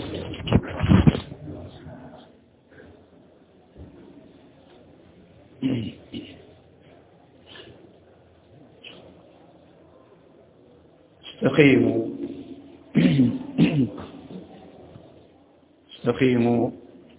استقيموا استقيموا.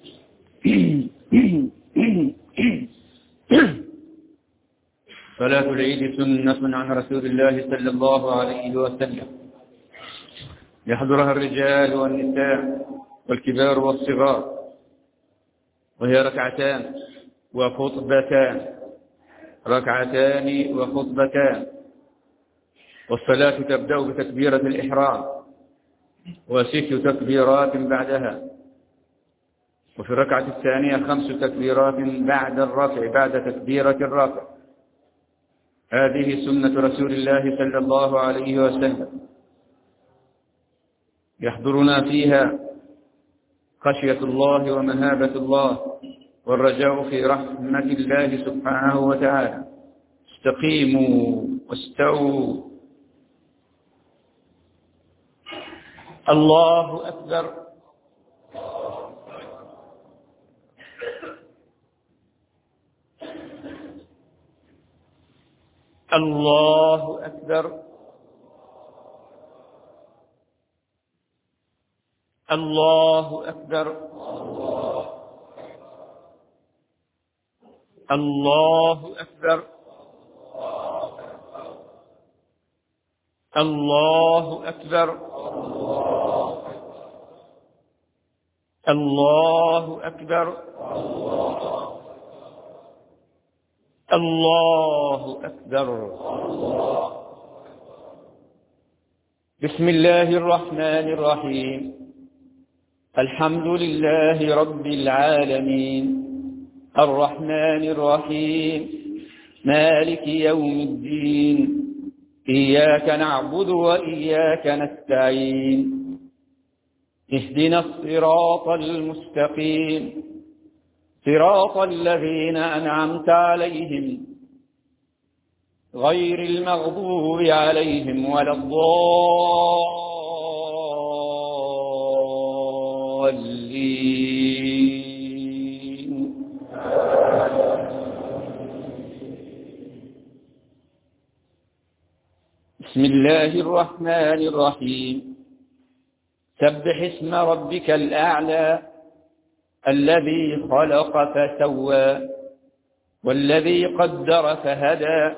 صلاة العيد سنة عن رسول الله صلى الله عليه وسلم، يحضرها الرجال والنساء والكبار والصغار، وهي ركعتان وخطبتان، ركعتان وخطبتان. والصلاة تبدأ بتكبيرة الإحرام وست تكبيرات بعدها، وفي الركعة الثانية 5 تكبيرات بعد الرفع، بعد تكبيرة الرفع. هذه سنة رسول الله صلى الله عليه وسلم، يحضرنا فيها خشية الله ومهابة الله والرجاء في رحمة الله سبحانه وتعالى. استقيموا واستووا. الله أكبر. الله أكبر. الله أكبر. الله أكبر. الله أكبر. الله أكبر. الله أكبر. بسم الله الرحمن الرحيم. الحمد لله رب العالمين، الرحمن الرحيم، مالك يوم الدين، إياك نعبد وإياك نستعين، اهدنا الصراط المستقيم، صراط الذين أنعمت عليهم غير المغضوب عليهم ولا الضالين. بسم الله الرحمن الرحيم. سبح اسم ربك الأعلى الذي خلق فسوى والذي قدر فهدى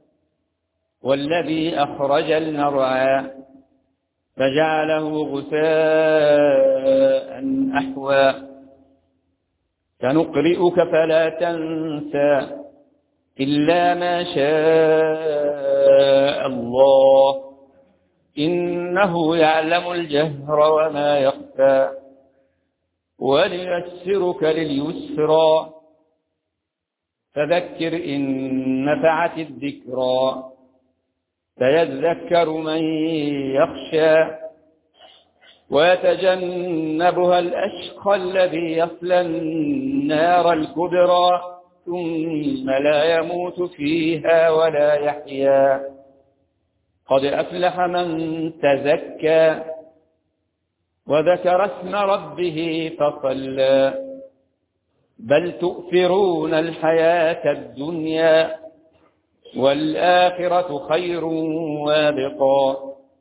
والذي أخرج المرعى فجعله غثاء أحوى. سنقرئك فلا تنسى إلا ما شاء الله، إنه يعلم الجهر وما يخفى. وليسرك لليسرى فذكر إن نفعت الذكرى، سيذكر من يخشى ويتجنبها الأشقى الذي يصلى النار الكبرى ثم لا يموت فيها ولا يحيا. قد أفلح من تزكى وذكر اسم ربه فصلى، بل تؤثرون الحياة الدنيا والآخرة خير وابقى.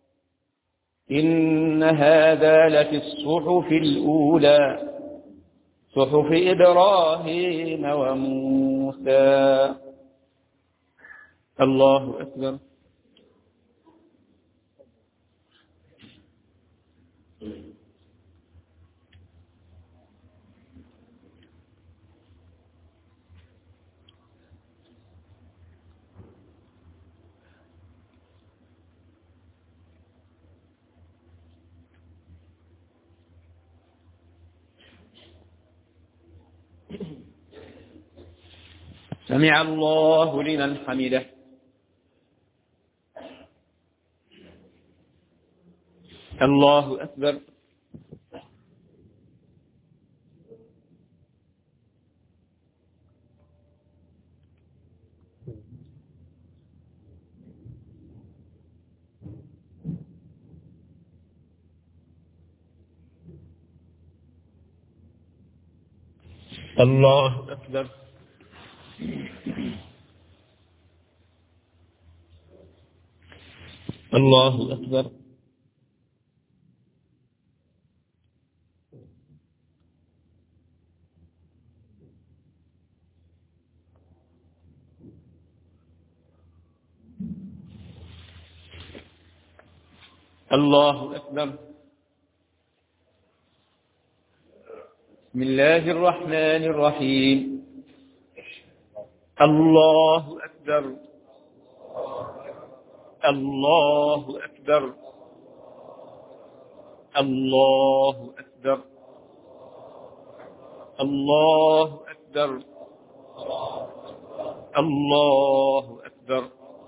إن هذا لفي الصحف الأولى، صحف إبراهيم وموسى. الله أكبر. سمع الله لمن حمده. الله أكبر. الله أكبر. الله أكبر. الله أكبر. بسم الله الرحمن الرحيم. الله أكبر. الله أكبر. الله أكبر. الله أكبر. الله أكبر.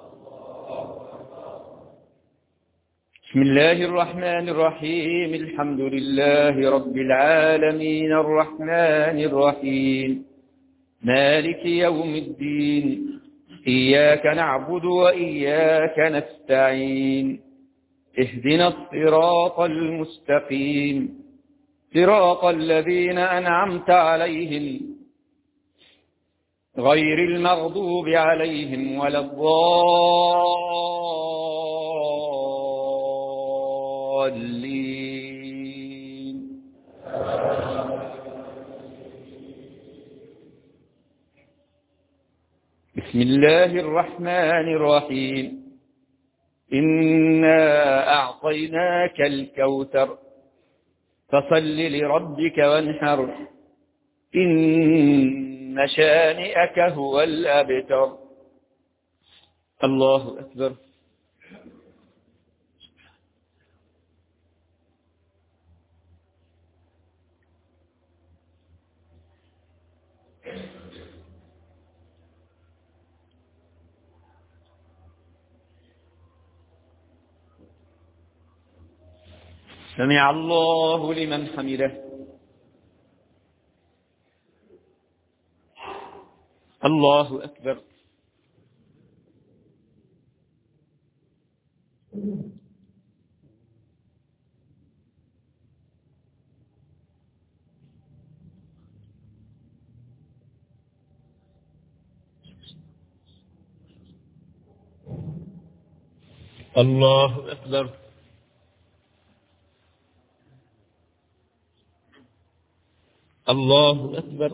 بسم الله الرحمن الرحيم. الحمد لله رب العالمين الرحمن الرحيم مالك يوم الدين إياك نعبد وإياك نستعين اهدنا الصراط المستقيم صراط الذين أنعمت عليهم غير المغضوب عليهم ولا الضالين. بسم الله الرحمن الرحيم. إنا أعطيناك الكوثر فصل لربك وانحر إن شانئك هو الأبتر. الله أكبر. سمع الله لمن حمده. الله أكبر. الله أكبر. الله أكبر.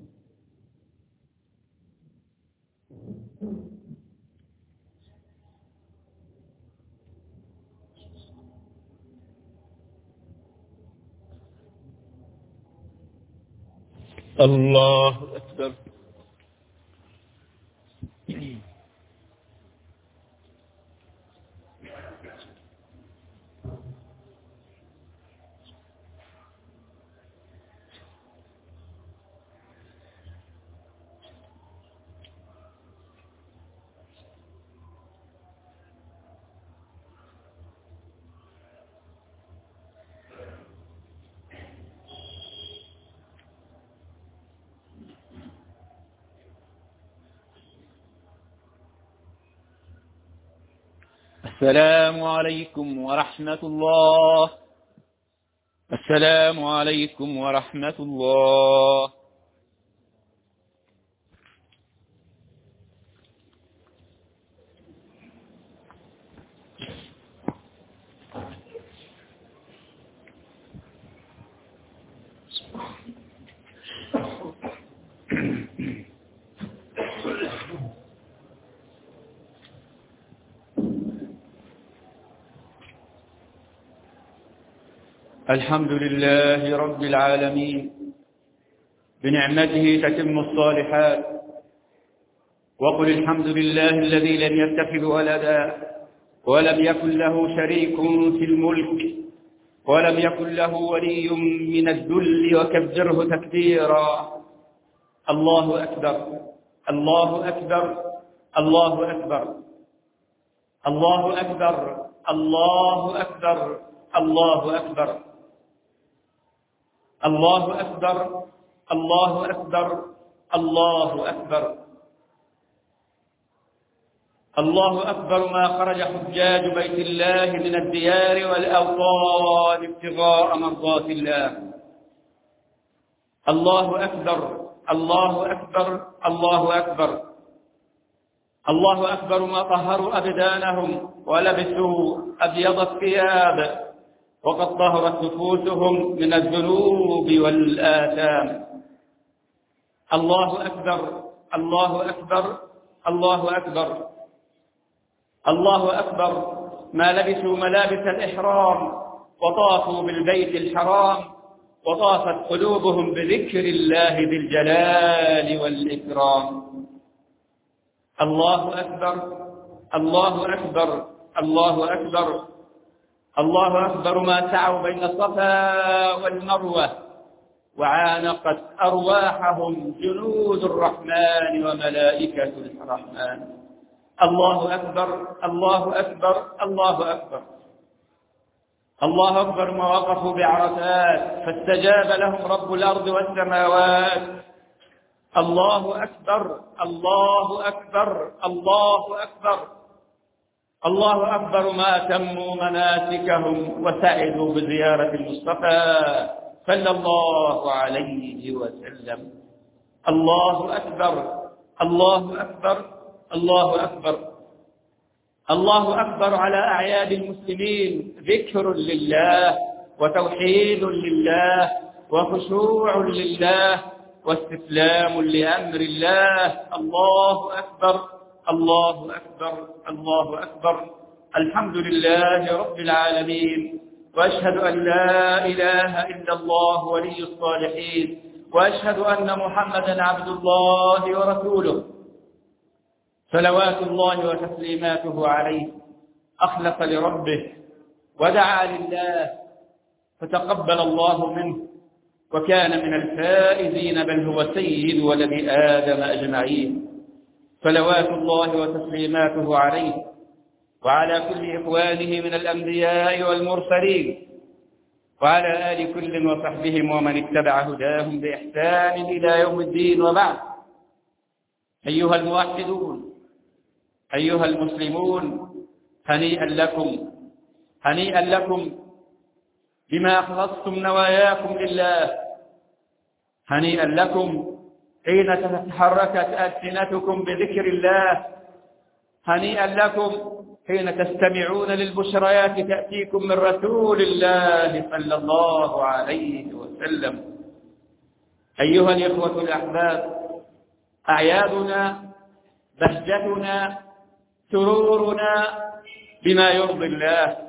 الله أكبر. السلام عليكم ورحمة الله. السلام عليكم ورحمة الله. الحمد لله رب العالمين بنعمته تتم الصالحات. وقل الحمد لله الذي لم يتخذ ولدا ولم يكن له شريك في الملك ولم يكن له ولي من الذل وكبره تكبيرا. الله أكبر. الله أكبر. الله أكبر. الله أكبر. الله أكبر. الله أكبر. الله أكبر. الله أكبر. الله أكبر. الله أكبر. ما خرج حجاج بيت الله من الديار والأوطان ابتغاء مرضات الله. الله أكبر. الله أكبر الله أكبر الله أكبر ما طهروا أبدانهم ولبسوا أبيض الثياب وقد طهرت نفوسهم من الذنوب والآثام. الله أكبر الله أكبر الله أكبر الله أكبر ما لبسوا ملابس الإحرام وطافوا بالبيت الحرام وطافت قلوبهم بذكر الله ذي الجلال والإكرام. الله أكبر الله أكبر الله أكبر الله أكبر ما سعوا بين الصفا والمروة وعانقت أرواحهم جنود الرحمن وملائكة الرحمن. الله أكبر الله أكبر الله أكبر الله أكبر ما وقفوا بعرفات فاستجاب لهم رب الأرض والسماوات. الله أكبر الله أكبر الله أكبر الله أكبر ما أتموا مناسكهم وسعدوا بزيارة المصطفى صلى الله عليه وسلم. الله أكبر الله أكبر الله أكبر الله أكبر على أعياد المسلمين ذكر لله وتوحيد لله وخشوع لله واستسلام لأمر الله. الله أكبر الله أكبر الله أكبر. الحمد لله رب العالمين وأشهد أن لا إله إلا الله ولي الصالحين وأشهد أن محمدا عبد الله ورسوله صلوات الله وتسليماته عليه. أخلص لربه ودعا لله فتقبل الله منه وكان من الفائزين بل هو سيد ولد آدم أجمعين. صلوات الله وتسليماته عليه وعلى كل إخوانه من الأنبياء والمرسلين وعلى آل كل وصحبهم ومن اتبع هداهم بإحسان إلى يوم الدين. وبعد، أيها الموحدون أيها المسلمون، هنيئا لكم هنيئا لكم بما أخلصتم نواياكم لله. هنيئا لكم حين تتحركت ألسنتكم بذكر الله. هنيئا لكم حين تستمعون للبشريات تأتيكم من رسول الله صلى الله عليه وسلم. أيها الإخوة الأحباب، أعيادنا بهجتنا سرورنا بما يرضي الله.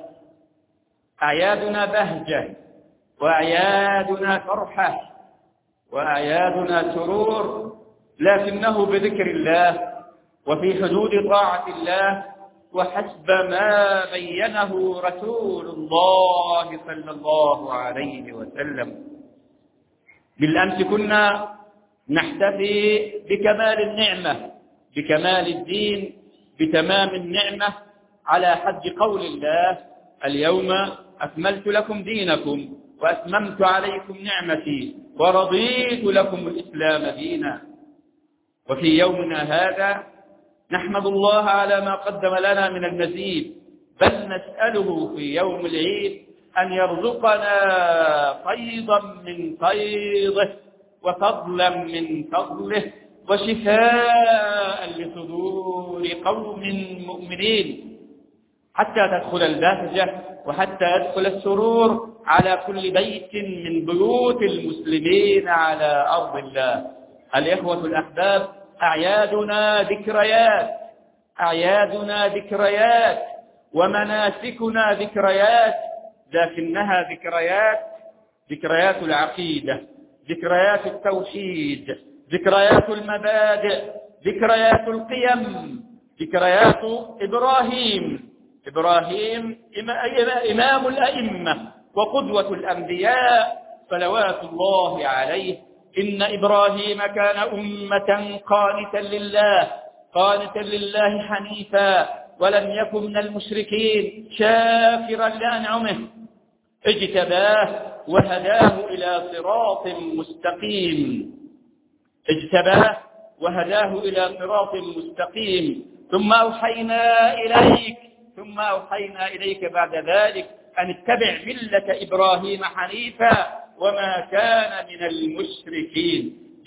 أعيادنا بهجة وأعيادنا فرحة وأعيادنا سرور، لكنه بذكر الله وفي حدود طاعة الله وحسب ما بينه رسول الله صلى الله عليه وسلم. بالأمس كنا نحتفي بكمال النعمة، بكمال الدين، بتمام النعمة، على حد قول الله: اليوم أكملت لكم دينكم وأتممت عليكم نعمتي ورضيت لكم الإسلام دينا. وفي يومنا هذا نحمد الله على ما قدم لنا من المزيد، بل نسأله في يوم العيد أن يرزقنا فيضا من فيضه وفضلا من فضله وشفاء لصدور قوم مؤمنين، حتى تدخل البهجة وحتى يدخل السرور على كل بيت من بيوت المسلمين على أرض الله. الإخوة الأحباب، أعيادنا ذكريات، أعيادنا ذكريات ومناسكنا ذكريات، لكنها ذكريات العقيدة، ذكريات التوحيد، ذكريات المبادئ، ذكريات القيم، ذكريات إبراهيم إمام الأئمة وقدوة الأنبياء صلوات الله عليه. إن إبراهيم كان أمة قانتا لله حنيفا ولم يكن من المشركين شاكرا لأنعمه، اجتباه وهداه إلى صراط مستقيم، اجتباه وهداه إلى صراط مستقيم. ثم أوحينا إليك بعد ذلك أن اتبع ملة إبراهيم حنيفا وما كان من المشركين.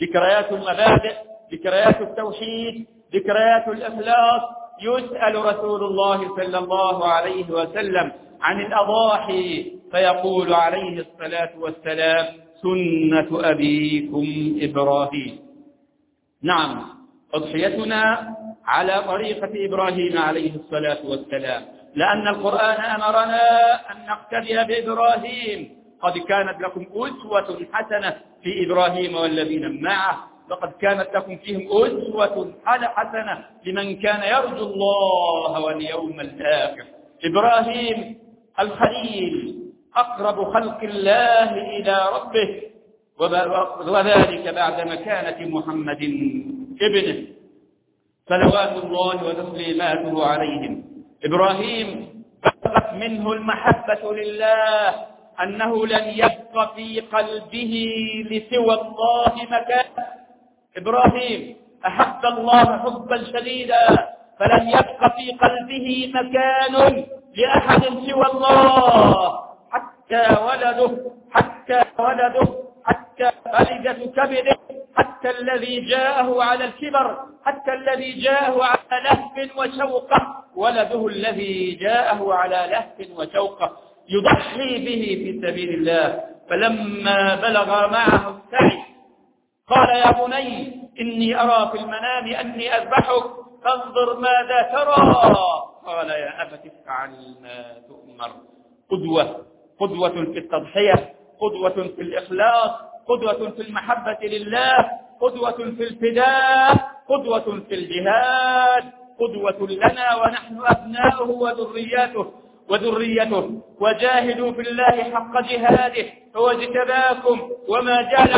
ذكريات المبادئ، ذكريات التوحيد، ذكريات الإخلاص. يسأل رسول الله صلى الله عليه وسلم عن الأضاحي فيقول عليه الصلاة والسلام: سنة أبيكم إبراهيم. نعم، أضحيتنا على طريقة إبراهيم عليه الصلاة والسلام، لأن القرآن أمرنا أن نقتدي بإبراهيم. قد كانت لكم أسوة حسنة في إبراهيم والذين معه، لقد كانت لكم فيهم أسوة حسنة لمن كان يرجو الله واليوم الآخر. إبراهيم الخليل أقرب خلق الله إلى ربه، وذلك بعد مكانة محمد ابنه صلوات الله وتسليماته عليهم. إبراهيم بلغت منه المحبة لله أنه لن يبق في قلبه لسوى الله مكان. إبراهيم أحب الله حبا شديدا، فلن يبق في قلبه مكان لأحد سوى الله، حتى ولده، حتى فلدة كبده، حتى الذي جاءه على الكبر، حتى الذي جاءه على لهف وشوقه، ولده الذي جاءه على لهف وشوقه يضحي به في سبيل الله. فلما بلغ معه السعي قال: يا بني إني أرى في المنام أني أذبحك فانظر ماذا ترى. قال: يا أبت افعل ما تؤمر. قدوة في التضحية، قدوة في الإخلاص، قدوة في المحبة لله، قدوة في الفداء، قدوة في الجهاد، قدوة لنا ونحن أبناؤه وذريته. وجاهدوا في الله حق جهاده هو اجتباكم وما جعل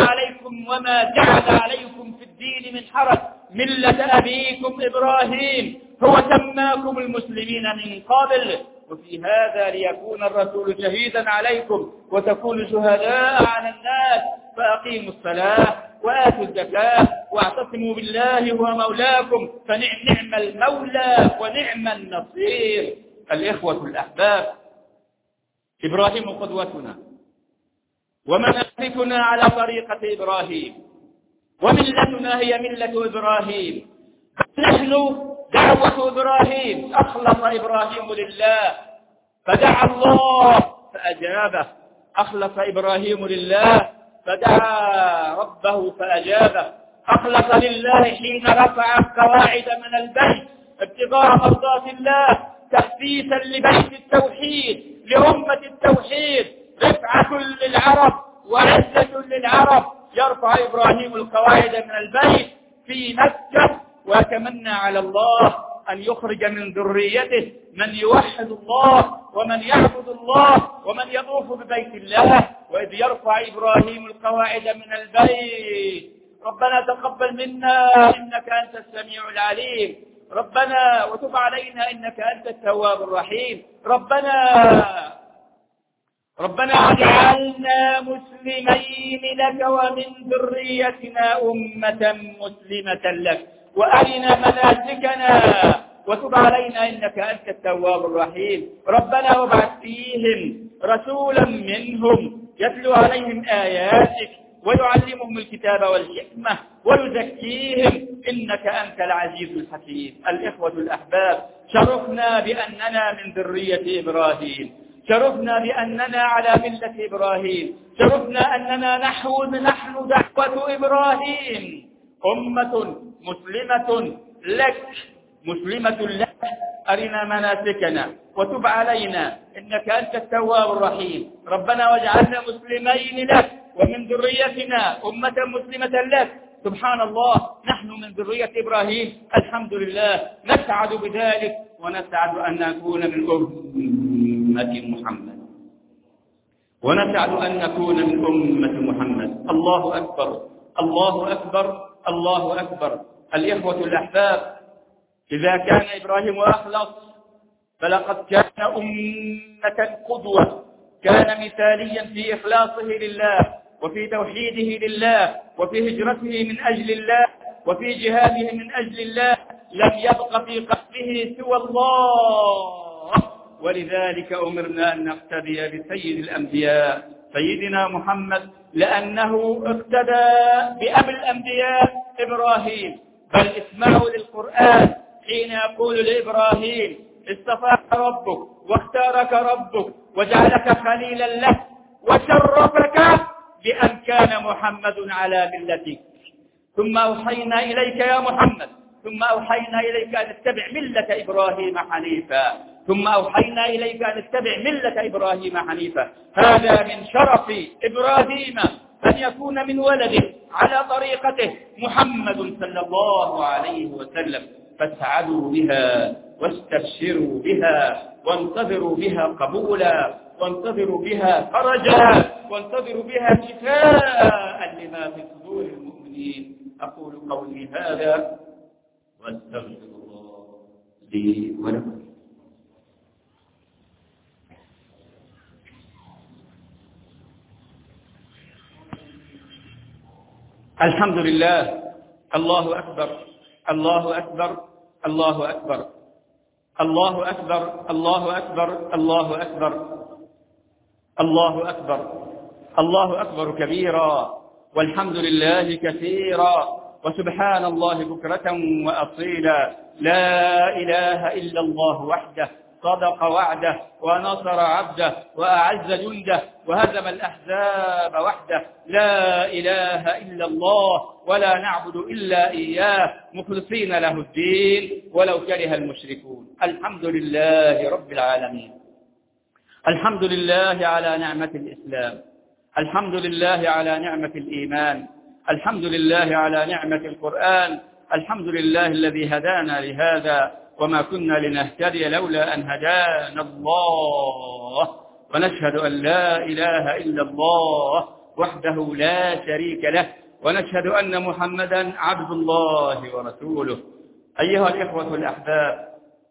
عليكم في الدين من حرج ملة أبيكم إبراهيم هو سماكم المسلمين من قبل وفي هذا ليكون الرسول شهيدا عليكم وتكونوا شهداء على الناس. فأقيموا الصلاة وآتوا الزكاة واعتصموا بالله هو مولاكم فنعم المولى ونعم النصير. الإخوة الأحباب، إبراهيم قدوتنا ومناسكنا على طريقة إبراهيم، وملتنا هي ملة إبراهيم. نحن دعوة إبراهيم. أخلص إبراهيم لله فدعا الله فأجابه، أخلص إبراهيم لله فدعا ربه فأجابه، أخلص لله حين رفع القواعد من البيت ابتغاء مرضات الله، تحسيسا لبيت التوحيد، لأمة التوحيد، رفعة للعرب وعزة للعرب. يرفع إبراهيم القواعد من البيت في مكة ويتمنى على الله أن يخرج من ذريته من يوحد الله ومن يعبد الله ومن يطوف ببيت الله. وإذ يرفع إبراهيم القواعد من البيت ربنا تقبل منا إنك أنت السميع العليم، ربنا وتب علينا إنك أنت التواب الرحيم، ربنا اجعلنا مسلمين لك ومن ذريتنا أمة مسلمة لك وأرنا مناسكنا وتب علينا إنك أنت التواب الرحيم. ربنا وابعث فيهم رسولا منهم يتلو عليهم آياتك ويعلمهم الكتاب والحكمة ويزكيهم إنك أنت العزيز الحكيم. الإخوة الأحباب، شرفنا بأننا من ذرية إبراهيم، شرفنا بأننا على ملة إبراهيم، شرفنا أننا نحن دعوة إبراهيم، أمة مسلمة لك أرنا مناسكنا وتب علينا إنك أنت التواب الرحيم. ربنا واجعلنا مسلمين لك ومن ذريتنا أمة مسلمة لك. سبحان الله، نحن من ذرية إبراهيم، الحمد لله، نسعد بذلك ونسعد أن نكون من أمة محمد، ونسعد أن نكون من أمة محمد. الله أكبر، الله أكبر، الله أكبر. الإخوة الأحباب، إذا كان إبراهيم أخلص فلقد كان أمة قدوة، كان مثاليا في إخلاصه لله وفي توحيده لله وفي هجرته من أجل الله وفي جهاده من أجل الله، لم يبق في قلبه سوى الله. ولذلك أمرنا أن نقتدي بسيد الأنبياء سيدنا محمد لأنه اقتدى بأبي الأنبياء إبراهيم. بل اسمعوا للقرآن حين يقول لإبراهيم: اصطفاك ربك واختارك ربك وجعلك خليلا له وشرفك بأن كان محمد على ملتك. ثم أوحينا إليك يا محمد، ثم أوحينا إليك أن اتبع ملة إبراهيم حنيفا، ثم أوحينا إليك أن اتبع ملة إبراهيم حنيفا. هذا من شرف إبراهيم أن يكون من ولده على طريقته محمد صلى الله عليه وسلم. فاسعدوا بها واستبشروا بها وانتظروا بها قبولا، وانتظروا بها فرجا، وانتظروا بها شفاء لما في صدور المؤمنين. أقول قولي هذا واستغفر الله لي ولكم. الحمد لله. الله أكبر، الله أكبر، الله أكبر، الله أكبر، الله أكبر، الله أكبر، الله أكبر، الله أكبر كبيرا، والحمد لله كثيرا، وسبحان الله بكرة وأصيلا. لا إله إلا الله وحده صدق وعده ونصر عبده وأعز جنده وهزم الأحزاب وحده. لا إله إلا الله ولا نعبد إلا إياه مخلصين له الدين ولو كره المشركون. الحمد لله رب العالمين. الحمد لله على نعمة الإسلام، الحمد لله على نعمة الإيمان، الحمد لله على نعمة القرآن، الحمد لله الذي هدانا لهذا وما كنا لنهتدي لولا أن هدانا الله. ونشهد أن لا إله إلا الله وحده لا شريك له، ونشهد أن محمدا عبد الله ورسوله. أيها الإخوة الأحباب،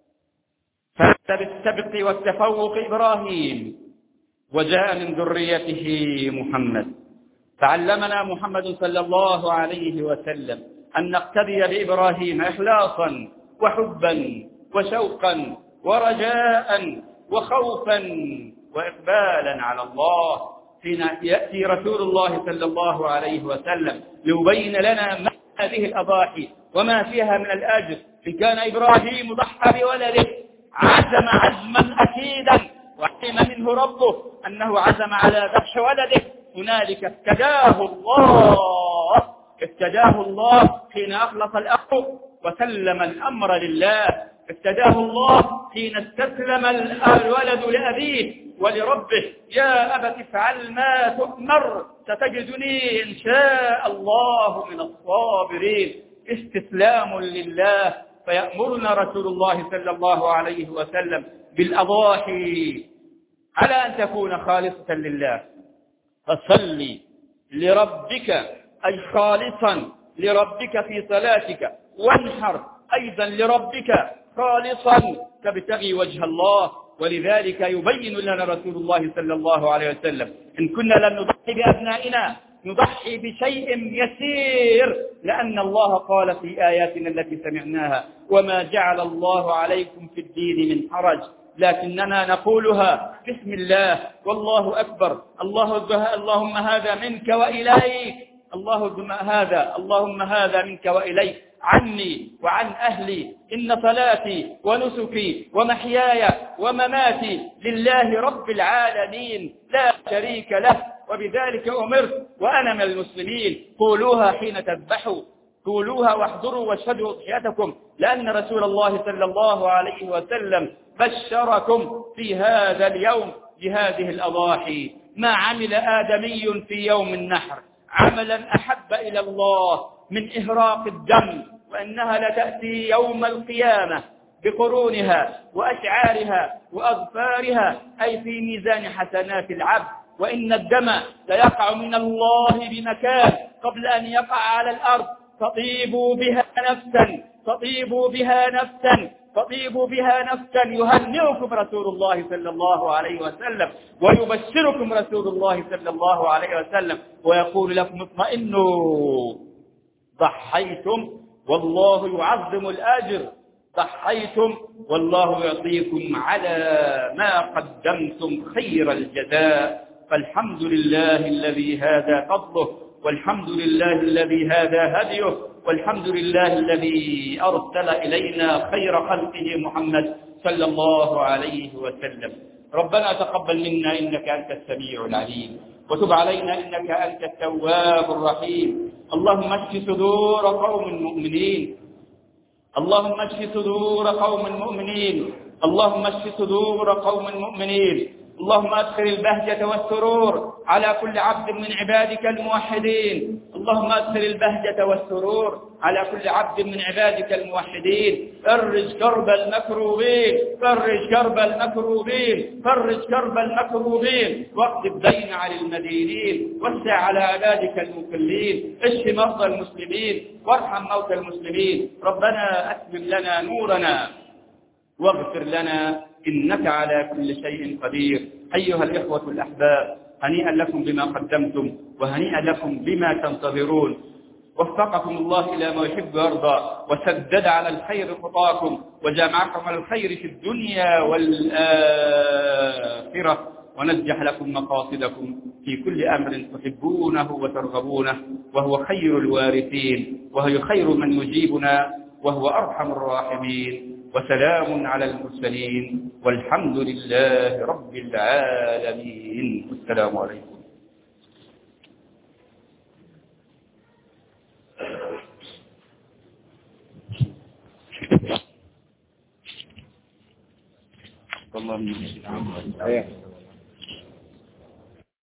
فبالسبق والتفوق إبراهيم وجاء من ذريته محمد. فعلمنا محمد صلى الله عليه وسلم أن نقتدي بإبراهيم إخلاصا وحبا وشوقا ورجاء وخوفا وإقبالا على الله. حين يأتي رسول الله صلى الله عليه وسلم ليبين لنا ما هذه الأضاحي وما فيها من الأجر. إن كان إبراهيم ضحى بولده عزم عزما أكيدا وعلم منه ربه أنه عزم على ذبح ولده، هنالك افتداه الله، افتداه الله حين أخلص الأمر وسلم الأمر لله، افتداه الله حين استسلم الولد لأبيه ولربه. يا أبت افعل ما تؤمر ستجدني إن شاء الله من الصابرين. استسلام لله. فيأمرنا رسول الله صلى الله عليه وسلم بالأضاحي على أن تكون خالصة لله. فصل لربك أي خالصا لربك في صلاتك، وانحر أيضا لربك خالصا تبتغي وجه الله. ولذلك يبين لنا رسول الله صلى الله عليه وسلم إن كنا لن نضحي بأبنائنا نضحي بشيء يسير، لأن الله قال في آياتنا التي سمعناها: وما جعل الله عليكم في الدين من حرج، لكننا نقولها بسم الله والله أكبر. اللهم هذا منك وإليك، اللهم هذا منك وإليك، عني وعن أهلي، إن صلاتي ونسكي ومحياي ومماتي لله رب العالمين لا شريك له، وبذلك أمرت وأنا من المسلمين. قولوها حين تذبحوا، قولوها واحضروا واشهدوا أضحيتكم، لأن رسول الله صلى الله عليه وسلم بشركم في هذا اليوم بهذه الأضاحي. ما عمل آدمي في يوم النحر عملا أحب إلى الله من إهراق الدم، وأنها لتأتي يوم القيامة بقرونها وأشعارها وأظفارها، أي في ميزان حسنات العبد. وإن الدم ليقع من الله بمكان قبل أن يقع على الأرض. فطيبوا بها نفسا، فطيبوا بها نفسا، فطيبوا بها نفسا. يهنئكم رسول الله صلى الله عليه وسلم ويبشركم رسول الله صلى الله عليه وسلم ويقول لكم: اطمئنوا، ضحيتم والله يعظم الأجر، ضحيتم والله يعطيكم على ما قدمتم خير الجزاء. فالحمد لله الذي هذا فضله، والحمد لله الذي هذا هديه، والحمد لله الذي أرسل إلينا خير خلقه محمد صلى الله عليه وسلم. ربنا تقبل منا إنك أنت السميع العليم، وتب علينا إنك أنت التواب الرحيم. اللهم اشف صدور قوم مؤمنين، اللهم اشف صدور قوم مؤمنين، اللهم اشف صدور قوم مؤمنين. اللهم ادخل البهجة والسرور على كل عبد من عبادك الموحدين، اللهم ادخل البهجة والسرور على كل عبد من عبادك الموحدين. فرج كرب المكروبين، فرج كرب المكروبين، فرج كرب المكروبين، واقض الدين عن المدينين، وسع على عبادك المكلين، اشف مرضى المسلمين وارحم موتى المسلمين. ربنا أتمم لنا نورنا واغفر لنا إنك على كل شيء قدير. أيها الإخوة الأحباب، هنيئا لكم بما قدمتم، وهنيئا لكم بما تنتظرون. وفقكم الله إلى ما يحب ويرضى، وسدد على الخير خطاكم، وجمعكم على الخير في الدنيا والآخرة، ونجح لكم مقاصدكم في كل أمر تحبونه وترغبونه، وهو خير الوارثين، وهو خير من يجيبنا، وهو أرحم الراحمين. وسلام على المرسلين، والحمد لله رب العالمين. السلام عليكم. اللهم